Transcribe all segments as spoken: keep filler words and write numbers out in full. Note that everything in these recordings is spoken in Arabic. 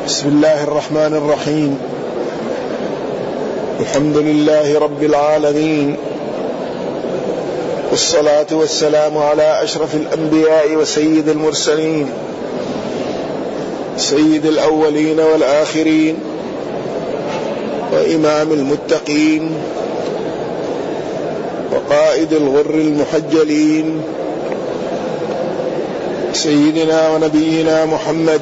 بسم الله الرحمن الرحيم. الحمد لله رب العالمين، والصلاة والسلام على أشرف الأنبياء وسيد المرسلين، سيد الأولين والآخرين، وإمام المتقين، وقائد الغر المحجلين، سيدنا ونبينا محمد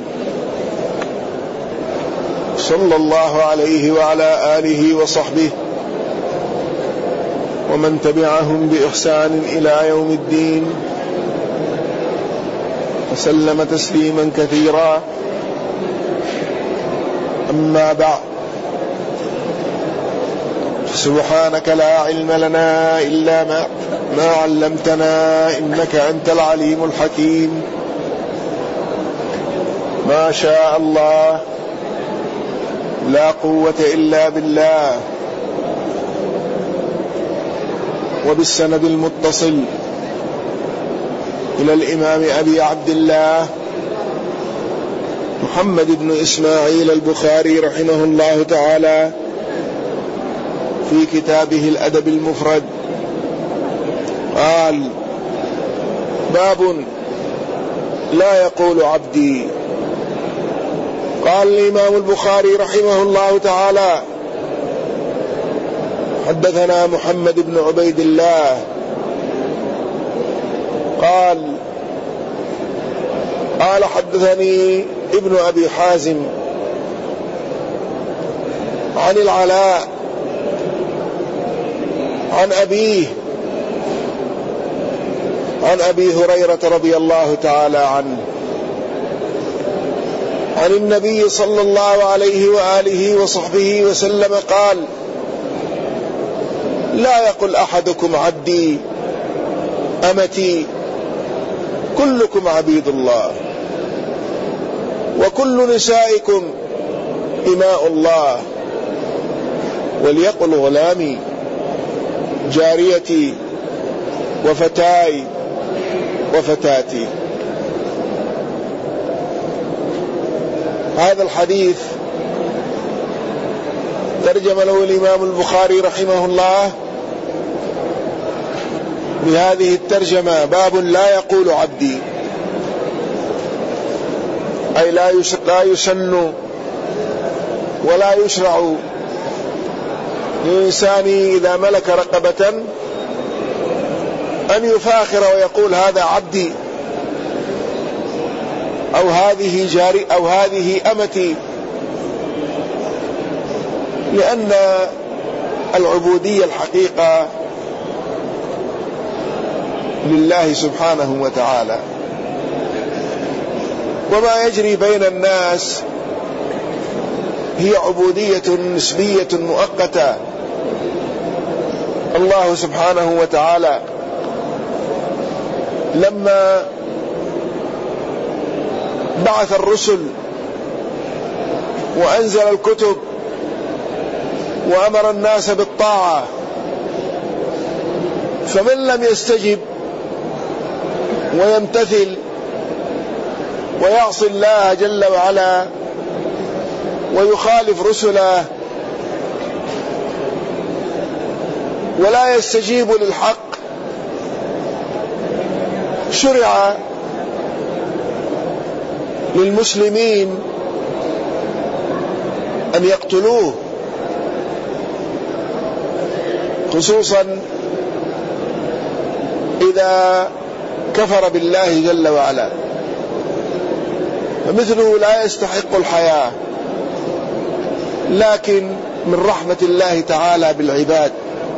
صلى الله عليه وعلى آله وصحبه ومن تبعهم بإحسان إلى يوم الدين، وسلم تسليما كثيرا. أما بعد، سبحانك لا علم لنا إلا ما, ما علمتنا إنك أنت العليم الحكيم. ما شاء الله لا قوة إلا بالله. وبالسند المتصل إلى الإمام أبي عبد الله محمد بن إسماعيل البخاري رحمه الله تعالى في كتابه الأدب المفرد قال: باب لا يقول عبدي. قال الإمام البخاري رحمه الله تعالى: حدثنا محمد بن عبيد الله قال قال حدثني ابن أبي حازم عن العلاء عن أبيه عن أبي هريرة رضي الله تعالى عنه عن النبي صلى الله عليه وآله وصحبه وسلم قال: لا يقل أحدكم عبدي أمتي، كلكم عبيد الله، وكل نسائكم إماء الله، وليقل غلامي جاريتي وفتاي وفتاتي. هذا الحديث ترجم له الإمام البخاري رحمه الله بهذه الترجمة: باب لا يقول عبدي، أي لا يسن ولا يشرع للإنسان إذا ملك رقبة أن يفاخر ويقول هذا عبدي، أو هذه جاري أو هذه أمتي، لأن العبودية الحقيقة لله سبحانه وتعالى، وما يجري بين الناس هي عبودية نسبية مؤقتة. الله سبحانه وتعالى لما بعث الرسل وأنزل الكتب وأمر الناس بالطاعة، فمن لم يستجب ويمتثل ويعصي الله جل وعلا ويخالف رسله ولا يستجيب للحق، شرع للمسلمين أن يقتلوه، خصوصا إذا كفر بالله جل وعلا، فمثله لا يستحق الحياة. لكن من رحمة الله تعالى بالعباد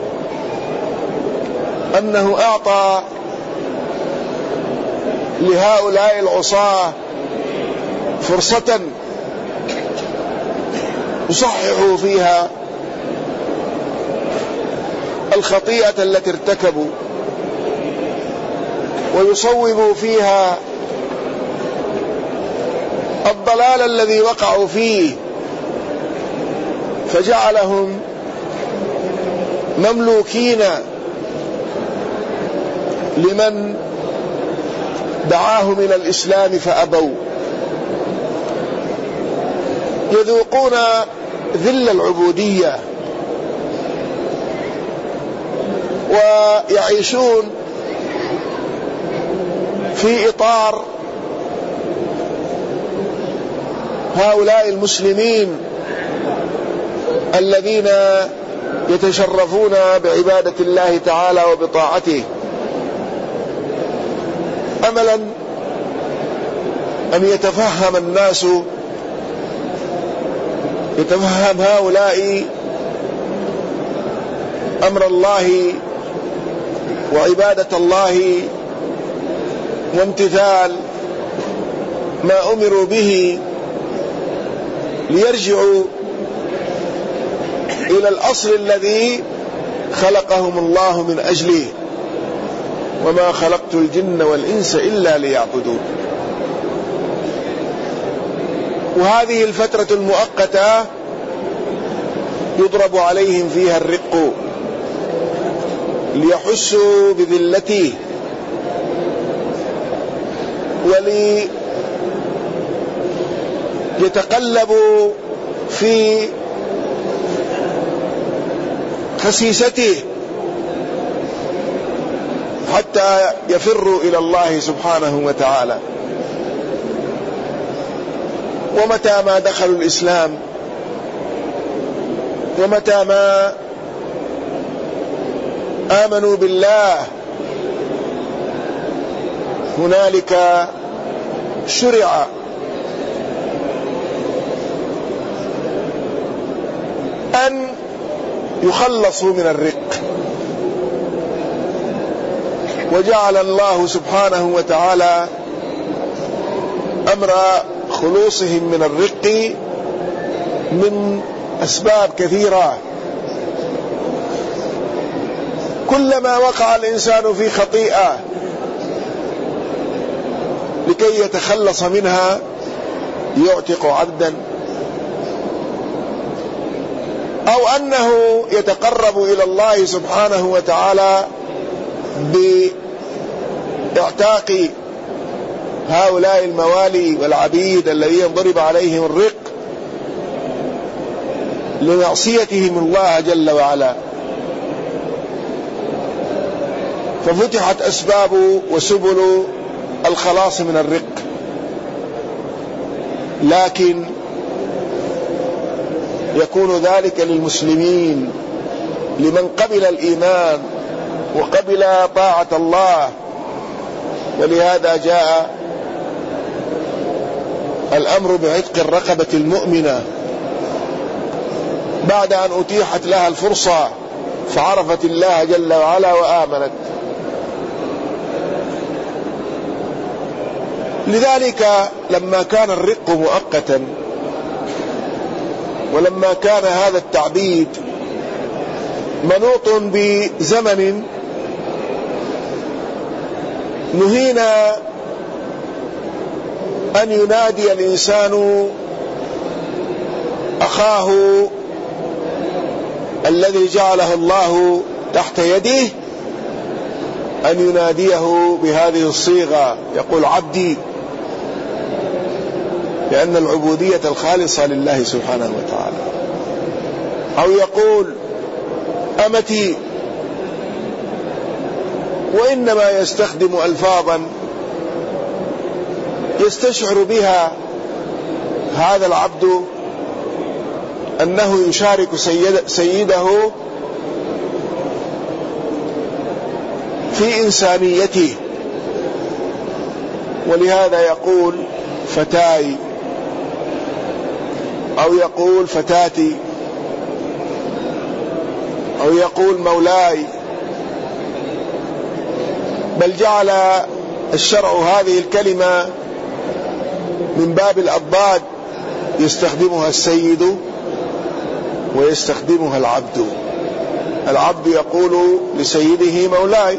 أنه أعطى لهؤلاء العصاة فرصة يصححوا فيها الخطيئة التي ارتكبوا ويصوبوا فيها الضلال الذي وقعوا فيه، فجعلهم مملوكين لمن دعاهم إلى الإسلام فأبوا. يذوقون ذل العبودية ويعيشون في إطار هؤلاء المسلمين الذين يتشرفون بعبادة الله تعالى وبطاعته، أملا أن يتفهم الناس يتفهم هؤلاء أمر الله وعبادة الله وامتثال ما أمروا به، ليرجعوا إلى الأصل الذي خلقهم الله من أجله: وما خلقت الجن والإنس إلا ليعبدون. وهذه الفترة المؤقتة يضرب عليهم فيها الرق ليحسوا بذلته وليتقلبوا في خسيسته حتى يفروا إلى الله سبحانه وتعالى. ومتى ما دخلوا الإسلام ومتى ما آمنوا بالله هنالك شرع أن يخلصوا من الرق، وجعل الله سبحانه وتعالى أمر خلوصهم من الرق من أسباب كثيرة. كلما وقع الإنسان في خطيئة لكي يتخلص منها يعتق عبدا، أو أنه يتقرب إلى الله سبحانه وتعالى باعتاق هؤلاء الموالي والعبيد الذين ضرب عليهم الرق لمعصيتهم الله جل وعلا. ففتحت أسباب وسبل الخلاص من الرق، لكن يكون ذلك للمسلمين، لمن قبل الإيمان وقبل طاعة الله. ولهذا جاء الأمر بعتق الرقبة المؤمنة بعد أن أتيحت لها الفرصة فعرفت الله جل وعلا وآمنت. لذلك لما كان الرق مؤقتا، ولما كان هذا التعبيد منوط بزمن نهينا أن ينادي الإنسان أخاه الذي جعله الله تحت يده، أن يناديه بهذه الصيغة، يقول عبدي، لأن العبودية الخالصة لله سبحانه وتعالى. أو يقول أمتي، وإنما يستخدم ألفاظا يستشعر بها هذا العبد أنه يشارك سيد سيده في إنسانيته. ولهذا يقول فتاي، أو يقول فتاتي، أو يقول مولاي. بل جعل الشرع هذه الكلمة من باب الأضداد، يستخدمها السيد ويستخدمها العبد. العبد يقول لسيده مولاي،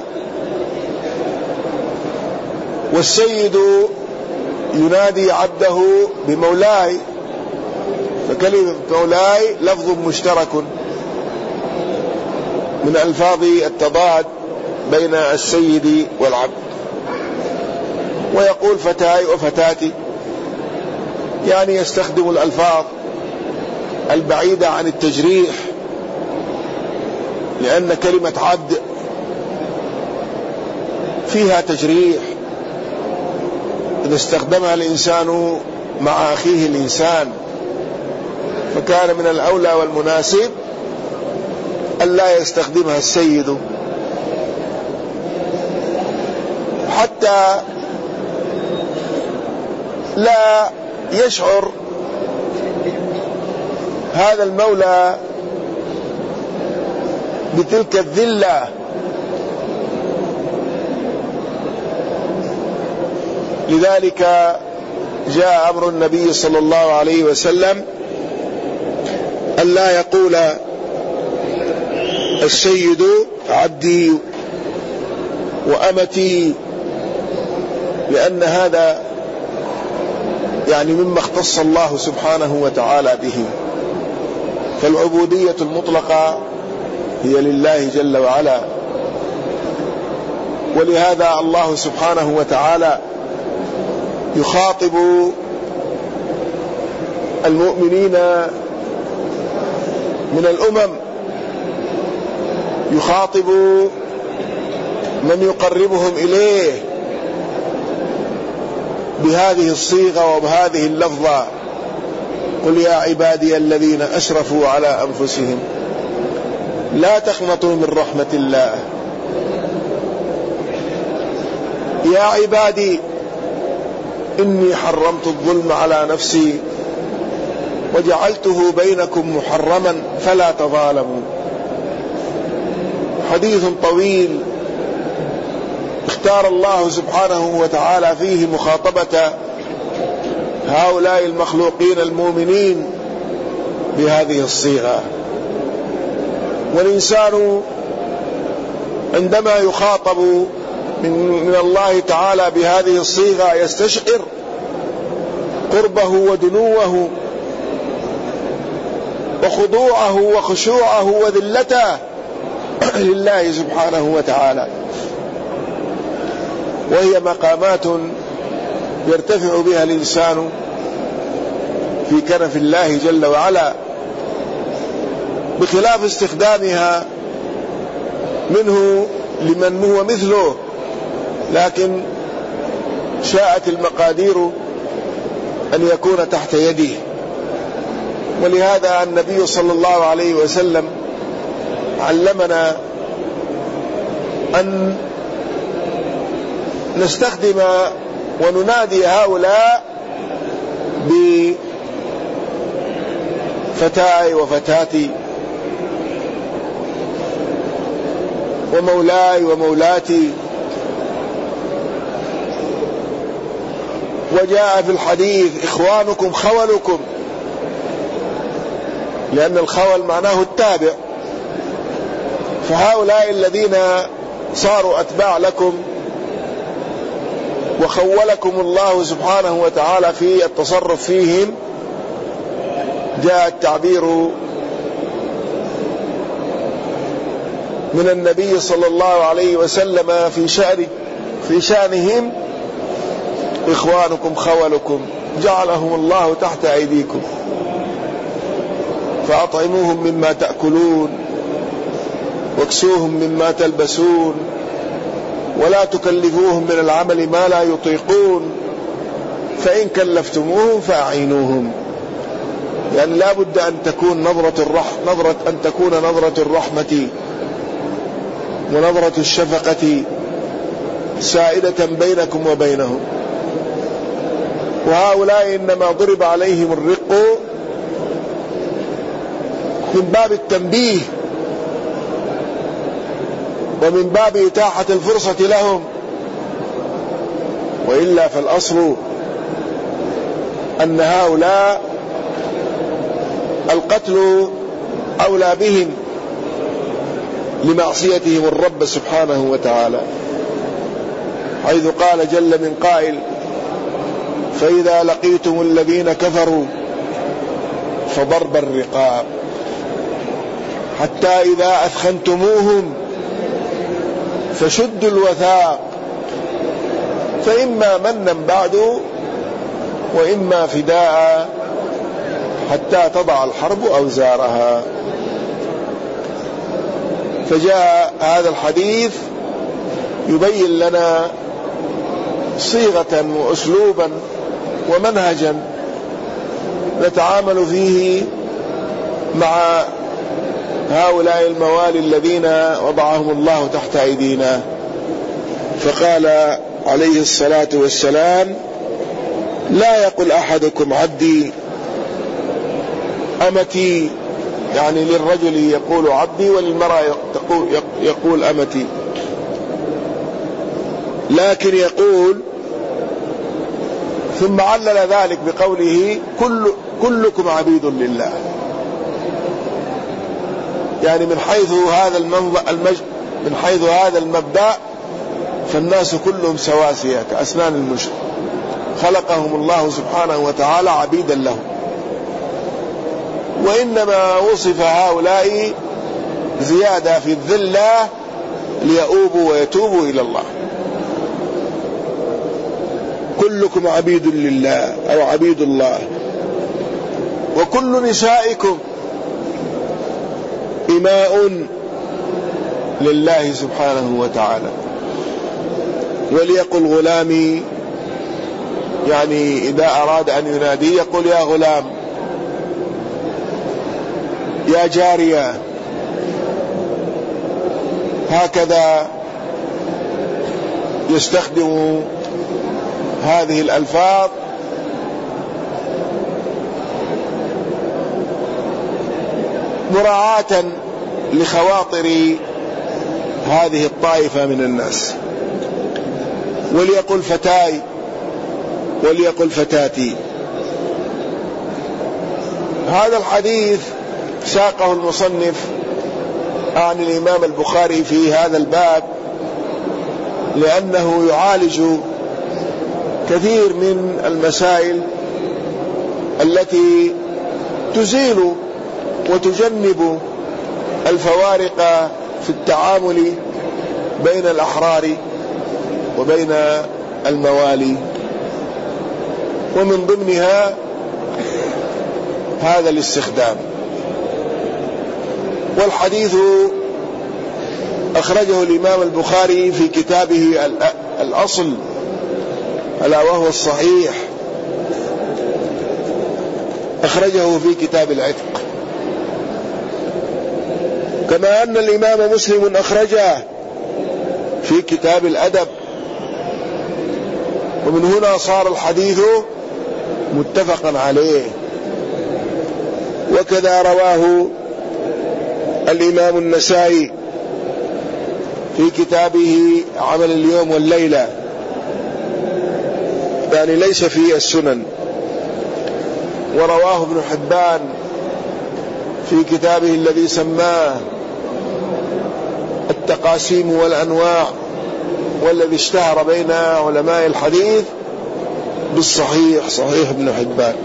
والسيد ينادي عبده بمولاي. فكلمة مولاي لفظ مشترك من ألفاظ التضاد بين السيد والعبد. ويقول فتاي وفتاتي، يعني يستخدم الألفاظ البعيدة عن التجريح، لأن كلمة عبد فيها تجريح إذا استخدمها الإنسان مع أخيه الإنسان، فكان من الأولى والمناسب ألا يستخدمها السيد، حتى لا يشعر هذا المولى بتلك الذلة. لذلك جاء أمر النبي صلى الله عليه وسلم ألا يقول السيد عبدي وأمتي، لأن هذا يعني مما اختص الله سبحانه وتعالى به، فالعبودية المطلقة هي لله جل وعلا. ولهذا الله سبحانه وتعالى يخاطب المؤمنين من الأمم، يخاطب من يقربهم إليه بهذه الصيغة وبهذه اللفظة: قل يا عبادي الذين أسرفوا على أنفسهم لا تقنطوا من رحمة الله، يا عبادي إني حرمت الظلم على نفسي وجعلته بينكم محرما فلا تظالموا. حديث طويل اختار الله سبحانه وتعالى فيه مخاطبة هؤلاء المخلوقين المؤمنين بهذه الصيغة. والإنسان عندما يخاطب من الله تعالى بهذه الصيغة يستشعر قربه ودنوه وخضوعه وخشوعه وذلته لله سبحانه وتعالى، وهي مقامات يرتفع بها الإنسان في كنف الله جل وعلا، بخلاف استخدامها منه لمن هو مثله، لكن شاءت المقادير أن يكون تحت يده. ولهذا النبي صلى الله عليه وسلم علمنا أن نستخدم وننادي هؤلاء بفتاي وفتاتي ومولاي ومولاتي. وجاء في الحديث إخوانكم خولكم، لأن الخول معناه التابع، فهؤلاء الذين صاروا أتباع لكم وخولكم الله سبحانه وتعالى في التصرف فيهم، جاء التعبير من النبي صلى الله عليه وسلم في شأن في شأنهم: إخوانكم خولكم جعلهم الله تحت أيديكم فأطعموهم مما تأكلون واكسوهم مما تلبسون ولا تكلفوهم من العمل ما لا يطيقون فإن كلفتموهم فأعينوهم. يعني لا بد أن تكون نظرة الرح نظرة أن تكون نظرة الرحمة ونظرة الشفقة سائدة بينكم وبينهم. وهؤلاء إنما ضرب عليهم الرق من باب التنبيه ومن باب إتاحة الفرصة لهم، وإلا فالأصل أن هؤلاء القتل أولى بهم لمعصيتهم الرب سبحانه وتعالى، حيث قال جل من قائل: فإذا لقيتم الذين كفروا فضرب الرقاب حتى إذا أثخنتموهم فشدوا الوثاق فإما منا بعد وإما فداء حتى تضع الحرب أوزارها. فجاء هذا الحديث يبين لنا صيغة وأسلوبا ومنهجا نتعامل فيه مع هؤلاء الموالي الذين وضعهم الله تحت أيدينا. فقال عليه الصلاة والسلام: لا يقل أحدكم عبدي أمتي، يعني للرجل يقول عبدي وللمرأة يقول أمتي، لكن يقول، ثم علل ذلك بقوله: كل كلكم عبيد لله. يعني من حيث هذا المج... من حيث هذا المبدأ فالناس كلهم سواسية كأسنان المشط، خلقهم الله سبحانه وتعالى عبيدا له. وإنما وصف هؤلاء زيادة في الذلة ليؤوبوا ويتوبوا إلى الله. كلكم عبيد لله أو عبيد الله، وكل نسائكم إماء لله سبحانه وتعالى. وليقل غلامي، يعني إذا أراد أن ينادي يقول يا غلام، يا جارية، هكذا يستخدم هذه الألفاظ مراعاة لخواطر هذه الطائفة من الناس. وليقل فتاي، وليقل فتاتي. هذا الحديث ساقه المصنف عن الإمام البخاري في هذا الباب لأنه يعالج كثير من المسائل التي تزيل وتجنب الفوارق في التعامل بين الأحرار وبين الموالي، ومن ضمنها هذا الاستخدام. والحديث أخرجه الإمام البخاري في كتابه الأصل ألا وهو الصحيح، أخرجه في كتاب العتق، كما أن الإمام مسلم أخرجه في كتاب الأدب. ومن هنا صار الحديث متفقا عليه. وكذا رواه الإمام النسائي في كتابه عمل اليوم والليلة، يعني ليس في السنن. ورواه ابن حبان في كتابه الذي سماه التقاسيم والأنواع، والذي اشتهر بين علماء الحديث بالصحيح، صحيح ابن حبان.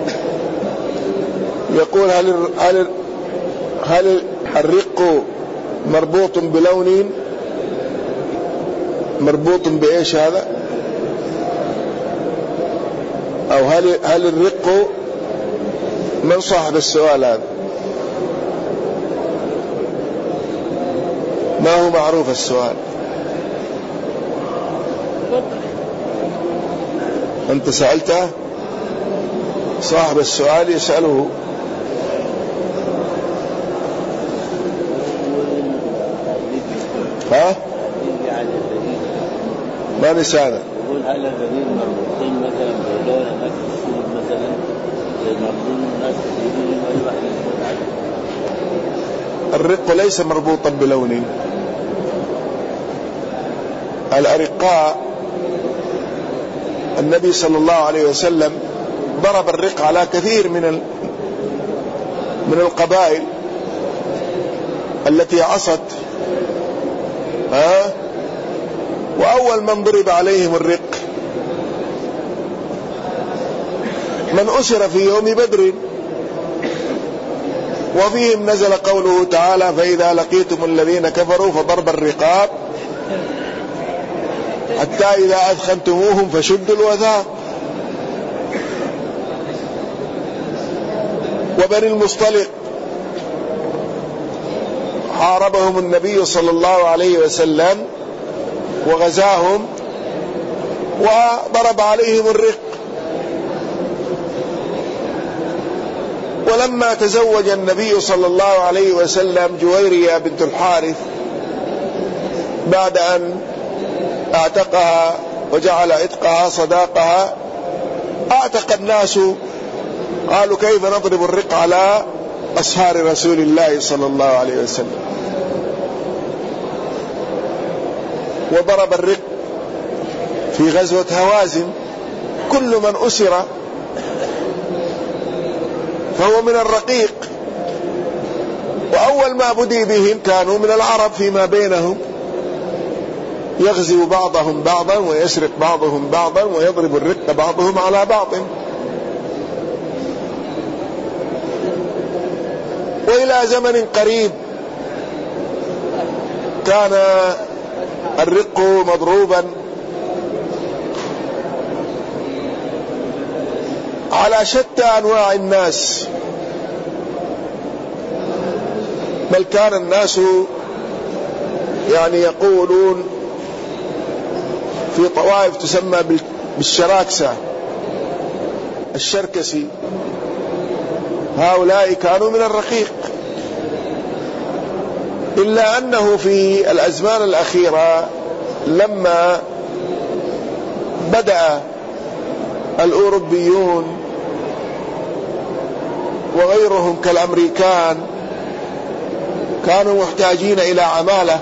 يقول: هل هل هل الرق مربوط بلون؟ مربوط بإيش هذا؟ أو هل هل الرق، من صاحب السؤال هذا؟ ما هو معروف السؤال؟ أنت سألته؟ صاحب السؤال يسأله. ها؟ ما نسأله؟ يقول هل الذين مربوطين مثلا بلون نفس السود مثلا مربوطين الناس الدين أي واحد يقول عليه؟ الرق ليس مربوطا بلون. الأرقاء النبي صلى الله عليه وسلم ضرب الرق على كثير من من القبائل التي عصت، ها؟ وأول من ضرب عليهم الرق من أسر في يوم بدر، وفيهم نزل قوله تعالى: فإذا لقيتم الذين كفروا فضرب الرقاب حتى إذا أثخنتموهم فشدوا الوثاق. وبني المصطلق حاربهم النبي صلى الله عليه وسلم وغزاهم وضرب عليهم الرق. ولما تزوج النبي صلى الله عليه وسلم جويرية بنت الحارث بعد أن اعتقها وجعل عتقها صداقها، اعتق الناس قالوا كيف نضرب الرق على أصهار رسول الله صلى الله عليه وسلم، وضرب الرق في غزوة هوازن. كل من أسر فهو من الرقيق، وأول ما بدي بهم كانوا من العرب فيما بينهم، يغزو بعضهم بعضا ويسرق بعضهم بعضا ويضرب الرق بعضهم على بعض. وإلى زمن قريب كان الرق مضروبا على شتى أنواع الناس، بل كان الناس يعني يقولون في طوائف تسمى بالشراكسة الشركسي، هؤلاء كانوا من الرقيق. إلا أنه في الأزمان الأخيرة لما بدأ الأوروبيون وغيرهم كالأمريكان كانوا محتاجين إلى عمالة،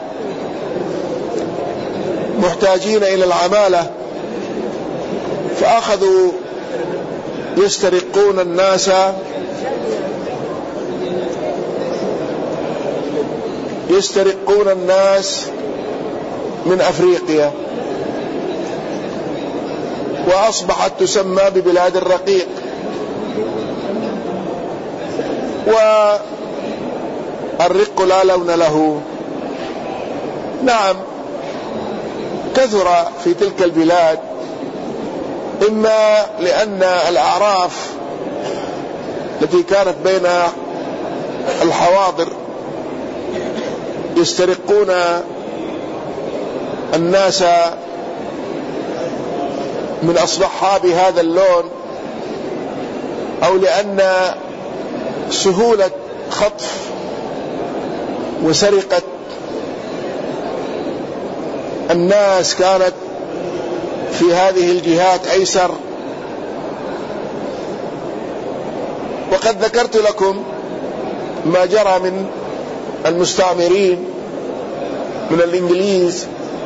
محتاجين إلى العمالة، فأخذوا يسترقون الناس يسترقون الناس من أفريقيا، وأصبحت تسمى ببلاد الرقيق. والرق لا لون له. نعم كثر في تلك البلاد، إما لأن الأعراف التي كانت بين الحواضر يسترقون الناس من أصحاب هذا اللون، أو لأن سهولة خطف وسرقة الناس كانت في هذه الجهات أيسر. وقد ذكرت لكم ما جرى من المستعمرين من الإنجليز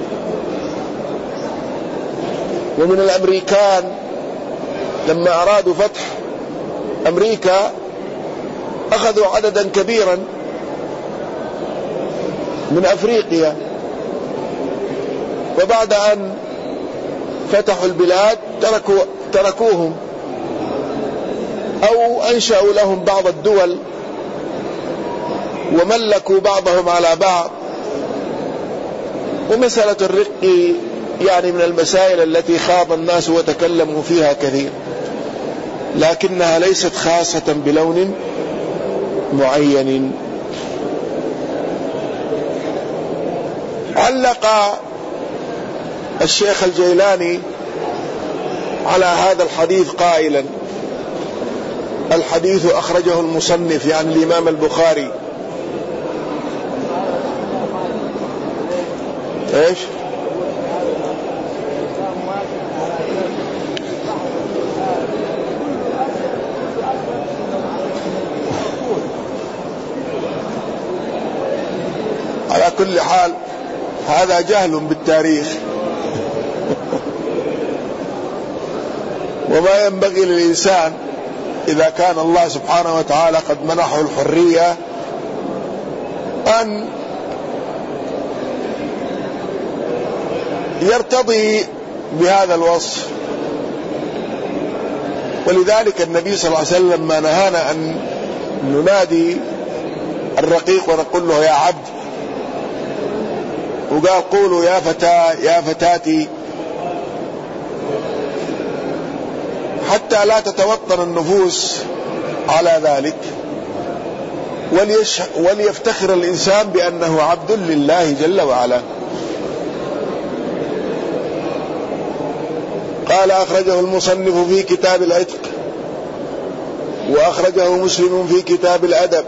ومن الأمريكان لما أرادوا فتح أمريكا أخذوا عددا كبيرا من أفريقيا، وبعد أن فتحوا البلاد تركوا تركوهم أو أنشأوا لهم بعض الدول وملكوا بعضهم على بعض. ومسألة الرق يعني من المسائل التي خاض الناس وتكلموا فيها كثير، لكنها ليست خاصة بلون معين. علق الشيخ الجيلاني على هذا الحديث قائلا: الحديث أخرجه المصنف يعني الإمام البخاري. ايش؟ على كل حال هذا جهل بالتاريخ وما ينبغي للإنسان إذا كان الله سبحانه وتعالى قد منحه الحرية أن يرتضي بهذا الوصف. ولذلك النبي صلى الله عليه وسلم ما نهانا أن ننادي الرقيق ونقول له يا عبد، وقال قولوا يا فتاة يا فتاتي، حتى لا تتوطن النفوس على ذلك، وليفتخر الإنسان بأنه عبد لله جل وعلا. قال أخرجه المصنف في كتاب العتق، وأخرجه مسلم في كتاب الأدب،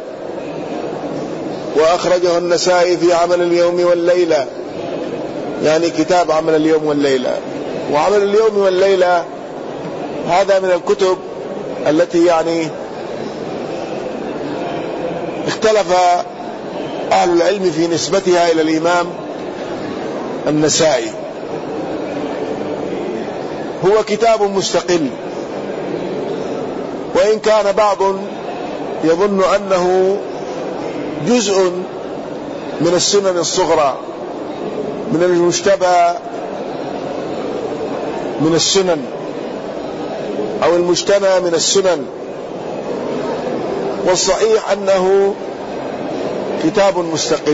وأخرجه النسائي في عمل اليوم والليلة، يعني كتاب عمل اليوم والليلة. وعمل اليوم والليلة هذا من الكتب التي يعني اختلف أهل العلم في نسبتها إلى الإمام النسائي. هو كتاب مستقل، وإن كان بعض يظن أنه جزء من السنن الصغرى، من المشتبه من السنن أو المجتمع من السنن، والصحيح أنه كتاب مستقل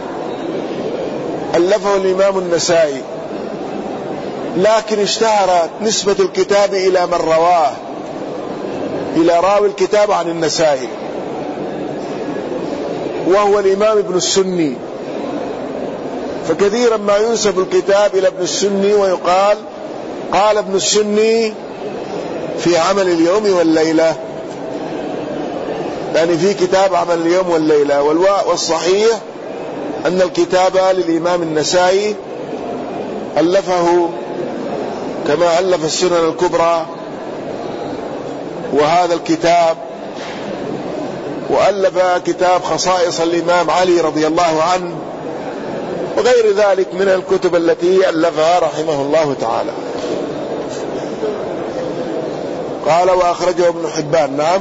ألفه الإمام النسائي، لكن اشتهرت نسبة الكتاب إلى من رواه، إلى راوي الكتاب عن النسائي، وهو الإمام ابن السني، فكثيرا ما ينسب الكتاب إلى ابن السني ويقال قال ابن السني في عمل اليوم والليلة، يعني في كتاب عمل اليوم والليلة. والصحيح أن الكتاب للإمام النسائي ألفه كما ألف السنن الكبرى وهذا الكتاب، وألف كتاب خصائص الإمام علي رضي الله عنه، وغير ذلك من الكتب التي ألفها رحمه الله تعالى. قال وأخرجه ابن حبان. نعم،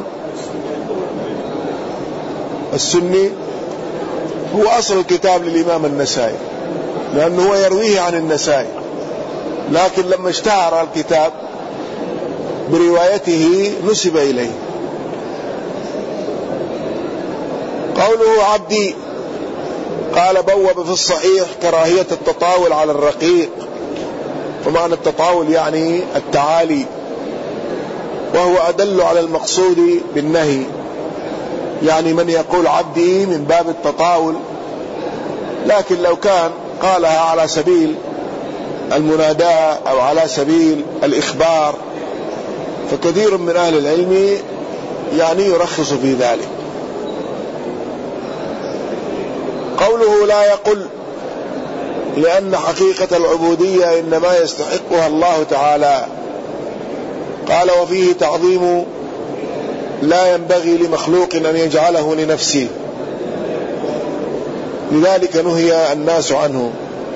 السني هو أصل الكتاب للإمام النسائي، لأنه هو يرويه عن النسائي، لكن لما اشتهر الكتاب بروايته نسب إليه. قوله عبدي، قال بوب في الصحيح كراهية التطاول على الرقيق، ومعنى التطاول يعني التعالي، وهو أدل على المقصود بالنهي، يعني من يقول عبدي من باب التطاول، لكن لو كان قالها على سبيل المناداة أو على سبيل الإخبار فكثير من أهل العلم يعني يرخص في ذلك. قوله لا يقل، لأن حقيقة العبودية إنما يستحقها الله تعالى. قال وفيه تعظيم لا ينبغي لمخلوق أن يجعله لنفسه، لذلك نهي الناس عنه.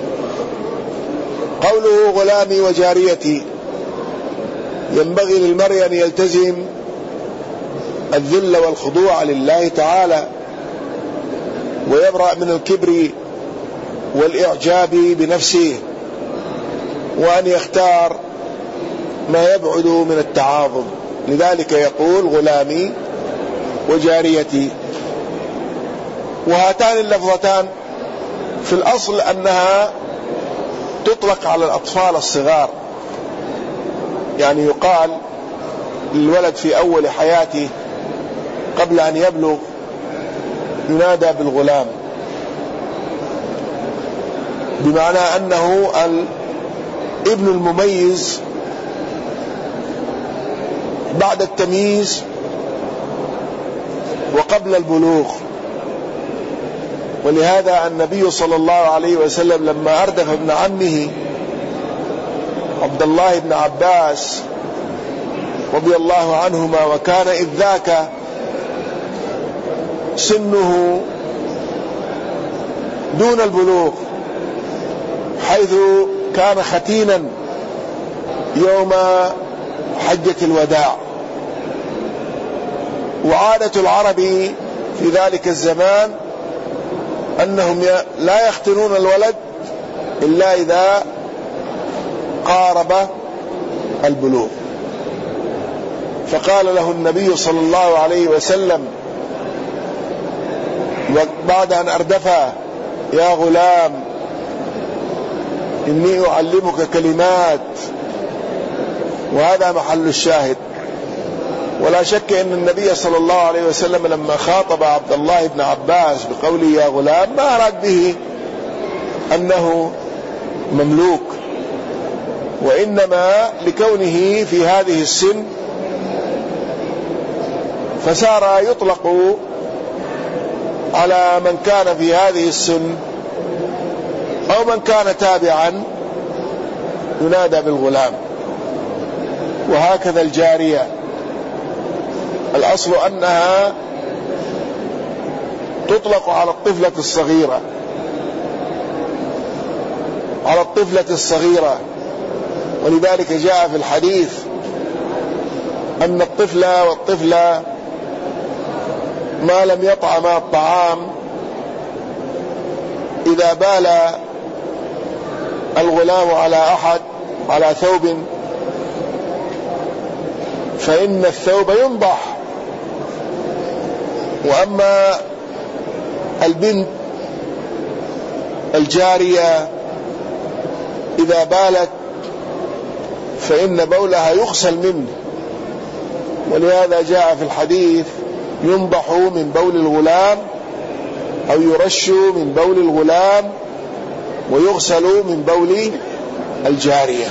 قوله غلامي وجاريتي، ينبغي للمرء أن يلتزم الذل والخضوع لله تعالى، ويبرأ من الكبر والإعجاب بنفسه، وأن يختار ما يبعد من التعاظم، لذلك يقول غلامي وجاريتي. وهاتان اللفظتان في الأصل أنها تطلق على الأطفال الصغار، يعني يقال للولد في أول حياته قبل أن يبلغ ينادى بالغلام، بمعنى أنه الابن المميز بعد التمييز وقبل البلوغ. ولهذا النبي صلى الله عليه وسلم لما أردف ابن عمه عبد الله بن عباس رضي الله عنهما، وكان إذ ذاك سنه دون البلوغ، حيث كان ختينا يوم حجة الوداع، وعادة العرب في ذلك الزمان أنهم لا يختنون الولد إلا إذا قارب البلوغ. فقال له النبي صلى الله عليه وسلم بعد أن أردفه يا غلام إني أعلمك كلمات، وهذا محل الشاهد، ولا شك أن النبي صلى الله عليه وسلم لما خاطب عبد الله بن عباس بقوله يا غلام ما أراد به أنه مملوك، وإنما لكونه في هذه السن فصار يطلق على من كان في هذه السن أو من كان تابعا ينادى بالغلام. وهكذا الجارية الأصل أنها تطلق على الطفلة الصغيرة على الطفلة الصغيرة ولذلك جاء في الحديث أن الطفل والطفلة ما لم يطعما الطعام إذا بال الغلام على أحد على ثوب فإن الثوب ينضح، وأما البنت الجارية إذا بالت فإن بولها يغسل منه، ولهذا جاء في الحديث ينضح من بول الغلام أو يرش من بول الغلام ويغسل من بول الجارية.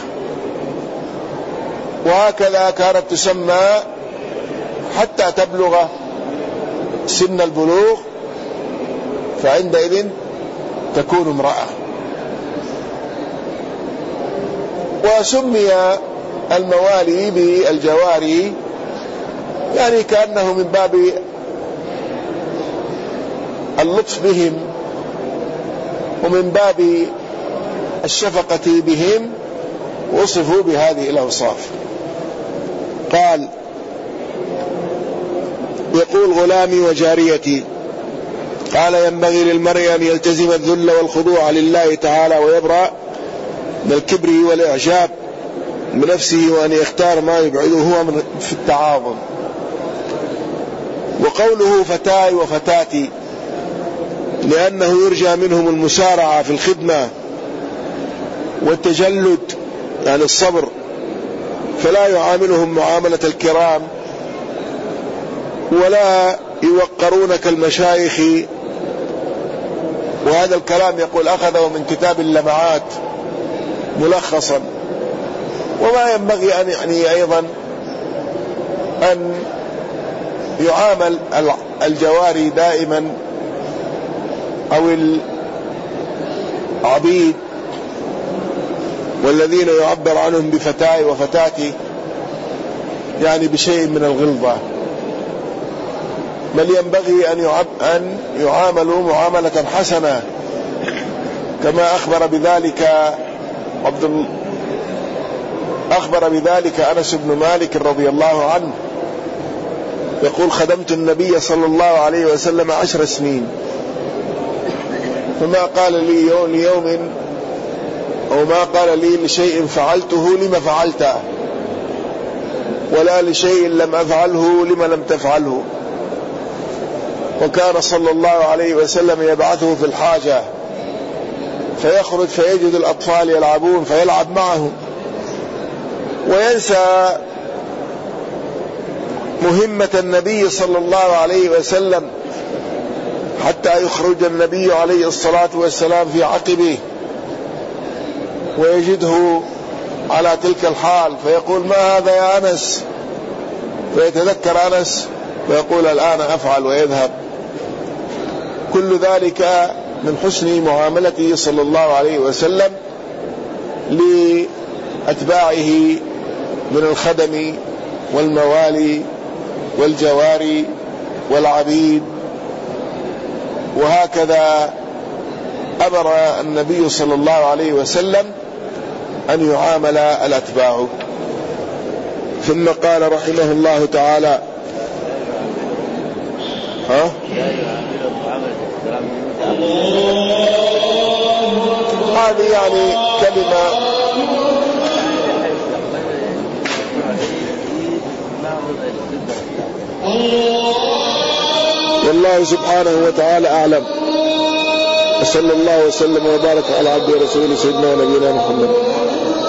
وهكذا كانت تسمى حتى تبلغ سن البلوغ، فعندئذ تكون امرأة. وسمي الموالي بالجواري يعني كأنه من باب اللطف بهم ومن باب الشفقة بهم وصفوا بهذه الأوصاف. قال يقول غلامي وجاريتي. قال ينبغي للمرء أن يلتزم الذل والخضوع لله تعالى ويبرأ من الكبر والإعجاب بنفسه وأن يختار ما يبعده هو من في التعاظم. وقوله فتاي وفتاتي لأنه يرجى منهم المسارعة في الخدمة والتجلد يعني الصبر، فلا يعاملهم معاملة الكرام ولا يوقرون كالمشايخ. وهذا الكلام يقول أخذه من كتاب اللمعات ملخصا. وما ينبغي أن يعني أيضا أن يعامل الجواري دائما أو العبيد والذين يعبر عنهم بفتاي وفتاتي يعني بشيء من الغلظة، بل ينبغي أن أن يعاملوا معاملة حسنة كما أخبر بذلك عبد أخبر بذلك أنس بن مالك رضي الله عنه يقول خدمت النبي صلى الله عليه وسلم عشر سنين فما قال لي يوم ليوم أو ما قال لي لشيء فعلته لما فعلته ولا لشيء لم أفعله لما لم تفعله. وكان صلى الله عليه وسلم يبعثه في الحاجة فيخرج فيجد الأطفال يلعبون فيلعب معهم وينسى مهمة النبي صلى الله عليه وسلم حتى يخرج النبي عليه الصلاة والسلام في عقبه ويجده على تلك الحال فيقول ما هذا يا أنس، فيتذكر أنس ويقول الآن أفعل ويذهب. كل ذلك من حسن معاملته صلى الله عليه وسلم لأتباعه من الخدم والموالي والجواري والعبيد. وهكذا أمر النبي صلى الله عليه وسلم أن يعامل الأتباع. ثم قال رحمه الله تعالى ها هذه يعني كلمة والله سبحانه وتعالى أعلم. وصلى الله وسلم وبارك على عبده ورسوله سيدنا ونبينا محمد.